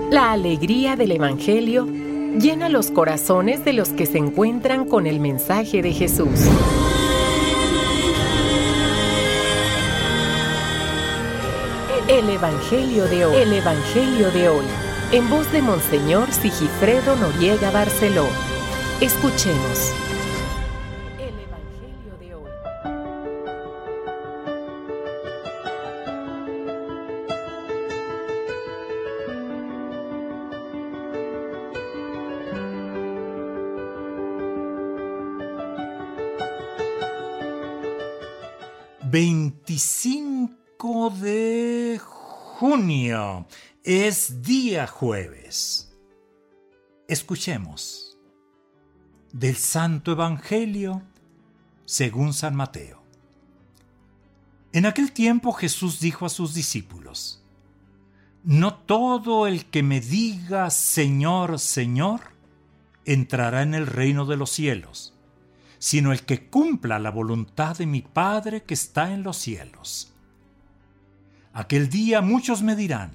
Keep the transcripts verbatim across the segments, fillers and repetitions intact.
La alegría del Evangelio llena los corazones de los que se encuentran con el mensaje de Jesús. El Evangelio de hoy. El Evangelio de hoy. En voz de Monseñor Sigifredo Noriega Barceló. Escuchemos. El Evangelio de hoy. veinticinco de junio es día jueves. Escuchemos del Santo Evangelio según San Mateo. En aquel tiempo Jesús dijo a sus discípulos: No todo el que me diga Señor, Señor, entrará en el reino de los cielos, sino el que cumpla la voluntad de mi Padre que está en los cielos. Aquel día muchos me dirán: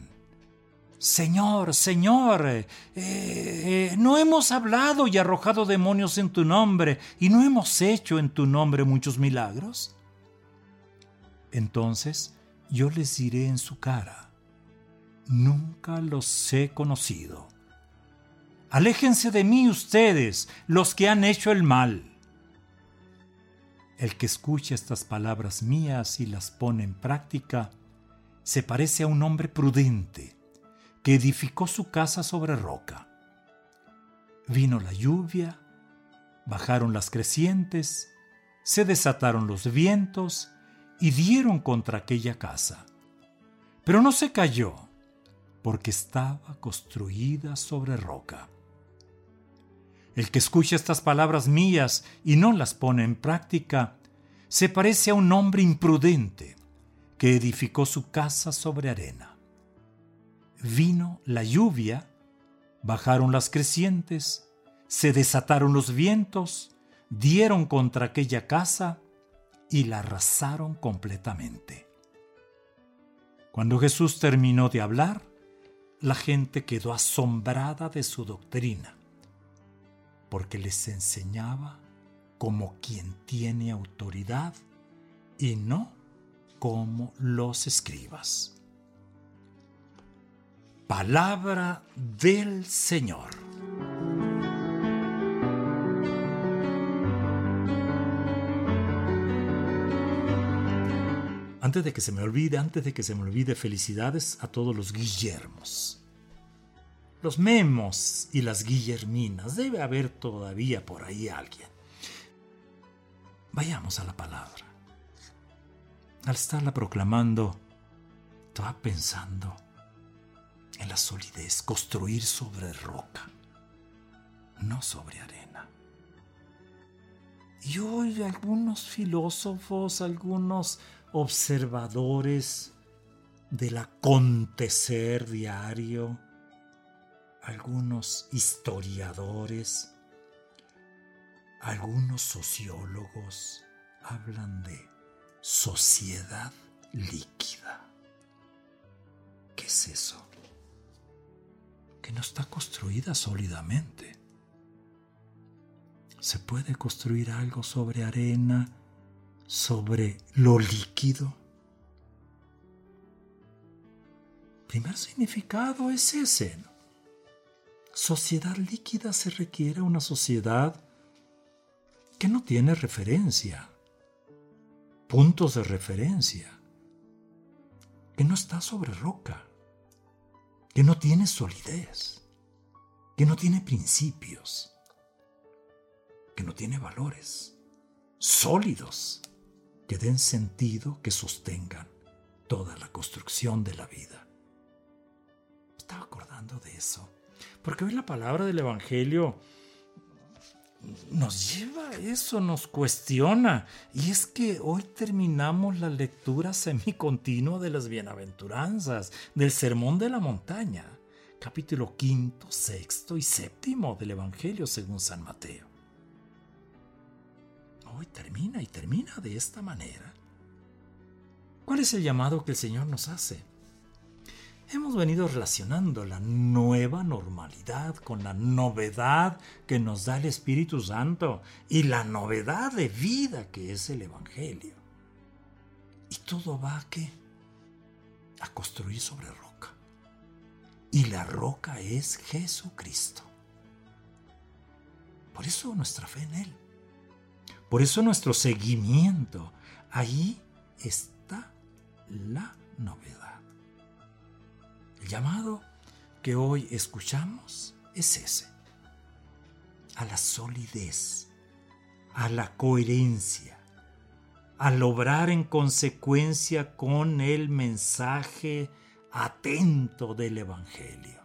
Señor, Señor, eh, eh, ¿no hemos hablado y arrojado demonios en tu nombre y no hemos hecho en tu nombre muchos milagros? Entonces yo les diré en su cara: Nunca los he conocido. Aléjense de mí ustedes, los que han hecho el mal. El que escucha estas palabras mías y las pone en práctica se parece a un hombre prudente que edificó su casa sobre roca. Vino la lluvia, bajaron las crecientes, se desataron los vientos y dieron contra aquella casa. Pero no se cayó, porque estaba construida sobre roca. El que escucha estas palabras mías y no las pone en práctica se parece a un hombre imprudente que edificó su casa sobre arena. Vino la lluvia, bajaron las crecientes, se desataron los vientos, dieron contra aquella casa y la arrasaron completamente. Cuando Jesús terminó de hablar, la gente quedó asombrada de su doctrina, porque les enseñaba como quien tiene autoridad y no como los escribas. Palabra del Señor. Antes de que se me olvide, antes de que se me olvide, felicidades a todos los Guillermos. Los Memos y las Guillerminas. Debe haber todavía por ahí alguien. Vayamos a la palabra. Al estarla proclamando, estaba pensando en la solidez, construir sobre roca, no sobre arena. Y hoy algunos filósofos, algunos observadores del acontecer diario, algunos historiadores, algunos sociólogos hablan de sociedad líquida. ¿Qué es eso? Que no está construida sólidamente. ¿Se puede construir algo sobre arena, sobre lo líquido? Primer significado es ese, ¿no? Sociedad líquida se requiere una sociedad que no tiene referencia, puntos de referencia, que no está sobre roca, que no tiene solidez, que no tiene principios, que no tiene valores sólidos que den sentido, que sostengan toda la construcción de la vida. Estaba acordando de eso, porque hoy la palabra del Evangelio nos lleva a eso, nos cuestiona. Y es que hoy terminamos la lectura semicontinua de las bienaventuranzas, del Sermón de la Montaña, capítulo quinto, sexto y séptimo del Evangelio según San Mateo. Hoy termina y termina de esta manera. ¿Cuál es el llamado que el Señor nos hace? Hemos venido relacionando la nueva normalidad con la novedad que nos da el Espíritu Santo y la novedad de vida que es el Evangelio. Y todo va a ¿qué? A construir sobre roca. Y la roca es Jesucristo. Por eso nuestra fe en Él. Por eso nuestro seguimiento. Ahí está la novedad. El llamado que hoy escuchamos es ese. A la solidez, a la coherencia, al obrar en consecuencia con el mensaje atento del Evangelio.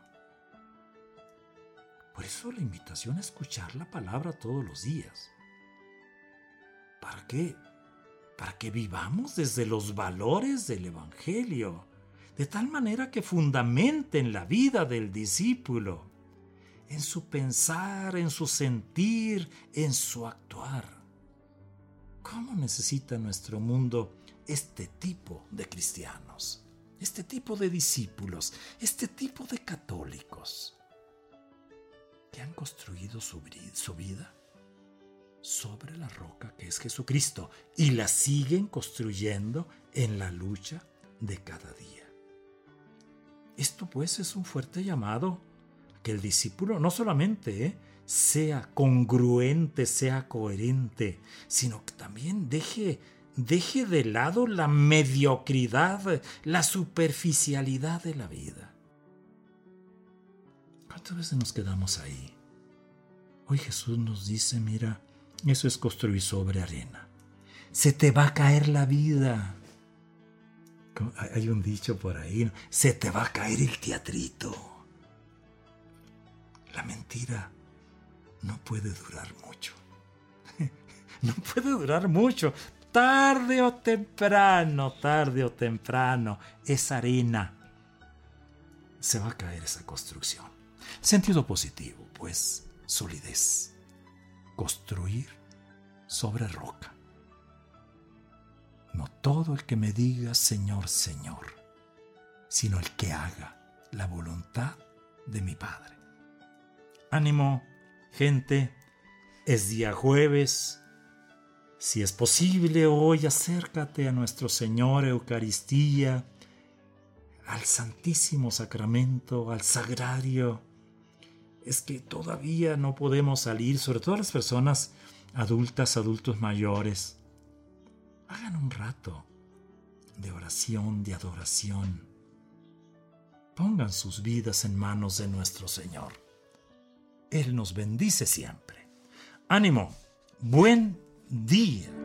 Por eso la invitación a escuchar la palabra todos los días. ¿Para qué? Para que vivamos desde los valores del Evangelio, de tal manera que fundamenten la vida del discípulo, en su pensar, en su sentir, en su actuar. ¿Cómo necesita nuestro mundo este tipo de cristianos, este tipo de discípulos, este tipo de católicos que han construido su, su vida sobre la roca que es Jesucristo y la siguen construyendo en la lucha de cada día? Esto pues es un fuerte llamado a que el discípulo no solamente ¿eh? sea congruente, sea coherente, sino que también deje, deje de lado la mediocridad, la superficialidad de la vida. ¿Cuántas veces nos quedamos ahí? Hoy Jesús nos dice, mira, eso es construir sobre arena. Se te va a caer la vida. Hay un dicho por ahí, ¿no? Se te va a caer el teatrito. La mentira no puede durar mucho. No puede durar mucho. Tarde o temprano, tarde o temprano, esa arena se va a caer, esa construcción. Sentido positivo, pues, solidez. Construir sobre roca. No todo el que me diga Señor, Señor, sino el que haga la voluntad de mi Padre. Ánimo, gente, es día jueves. Si es posible hoy, acércate a nuestro Señor Eucaristía, al Santísimo Sacramento, al Sagrario. Es que todavía no podemos salir, sobre todo las personas adultas, adultos mayores. Hagan un rato de oración, de adoración. Pongan sus vidas en manos de nuestro Señor. Él nos bendice siempre. Ánimo, buen día.